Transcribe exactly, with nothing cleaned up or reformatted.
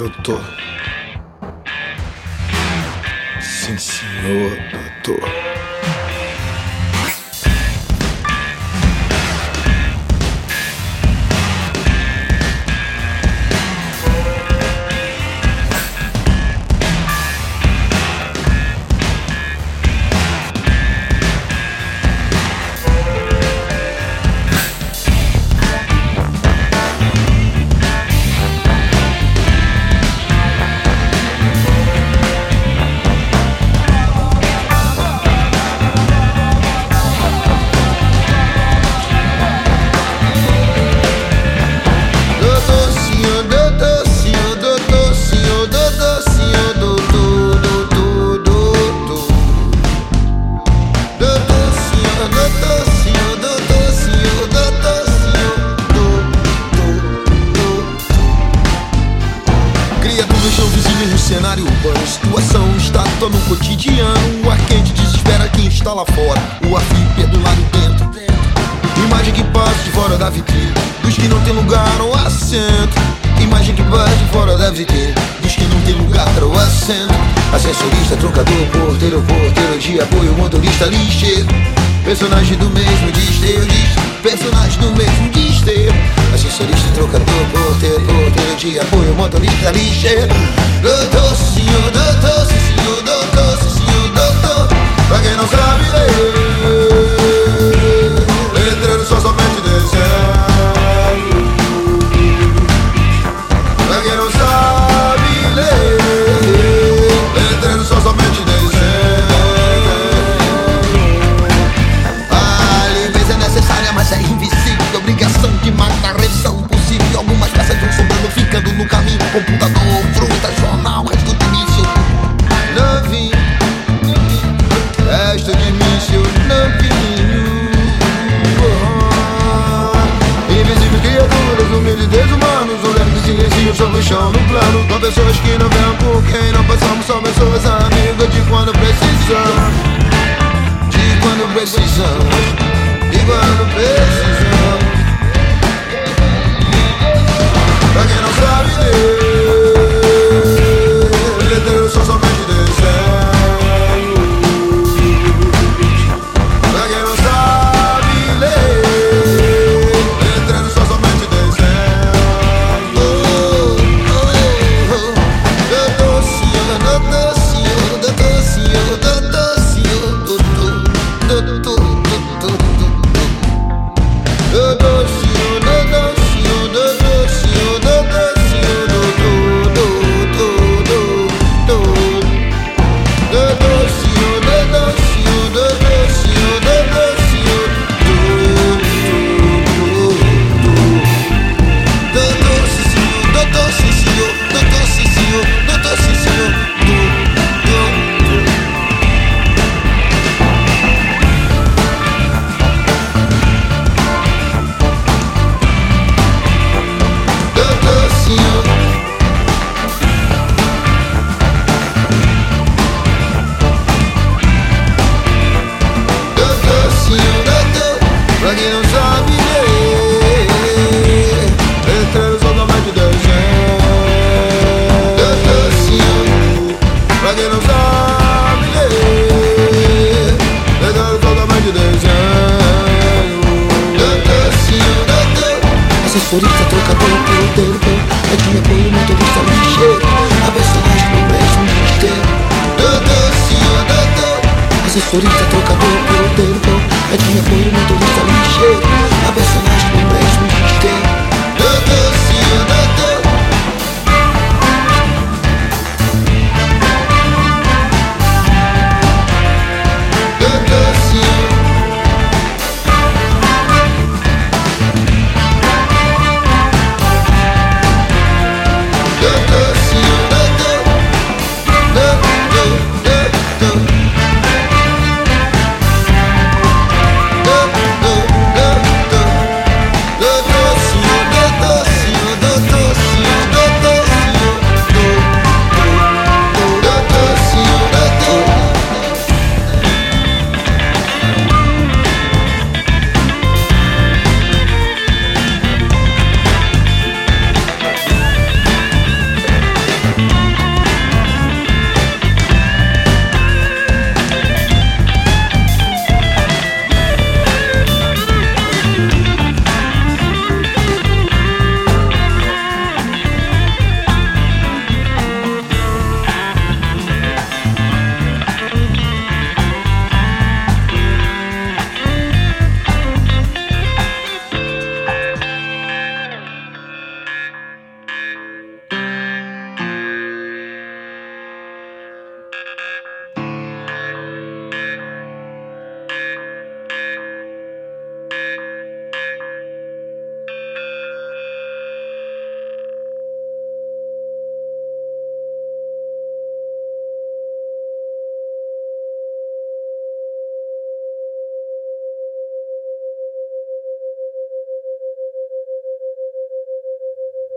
Doutor. Sim, senhor, doutor. Cenário urbano, situação, estátua no cotidiano. O ar quente desespera quem está lá fora. O ar frio é do lado dentro. Imagem que passa de fora da vitrine dos que não tem lugar ou assento. Imagem que passa de fora da vitrine dos que não tem lugar ou assento. Ascensorista, trocador, porteiro, porteiro de apoio, motorista, lixeiro. Personagem do mesmo desterro, personagem do mesmo desterro. Ascensorista, trocador, porteiro, porteiro de apoio, motorista, lixeiro. Doutor, senhor, doutor, senhor, doutor, senhor, doutor. Pra quem não sabe ler, letreiro só somente desenho. Pra quem não sabe ler, letreiro só somente desenho. A limpeza é necessária, mas é invisível. Obrigação de matar, revisão possível. Algumas peças vão sobrando, ficando no caminho. Computador, fruta, jornal, resto de míssil. Novinho, resto de míssil, novinho. Oh. Invisíveis criaturas, humildes desumanos. Olhando que silenciam sobre o chão no plano. Com pessoas que não vêm por quem não passamos. São pessoas amigas de quando precisamos. De quando precisamos. De quando precisamos. Pra quem não sabe ler, letreiro só somente desenho. Pra quem não sabe ler, letreiro só somente desenho. Oh, oh, oh. Doutor, senhor, doutor, senhor, doutor, senhor, doutor, senhor, doutor, doutor, doutor, doutor, doutor, senhor, doutor, senhor, doutor, senhor. Pra quem não sabe ler, letreiro só somente desenho. Doutor, senhor. Pra quem não sabe ler, letreiro só somente desenho. Doutor, senhor, doutor. Assessorista, trocador, porteiro, é de apoio, motorista, lixeiro. A personagem do mesmo desterro. Doutor, senhor, doutor. Assessorista, trocador, porteiro, é de apoio, motorista, lixeiro. A pessoa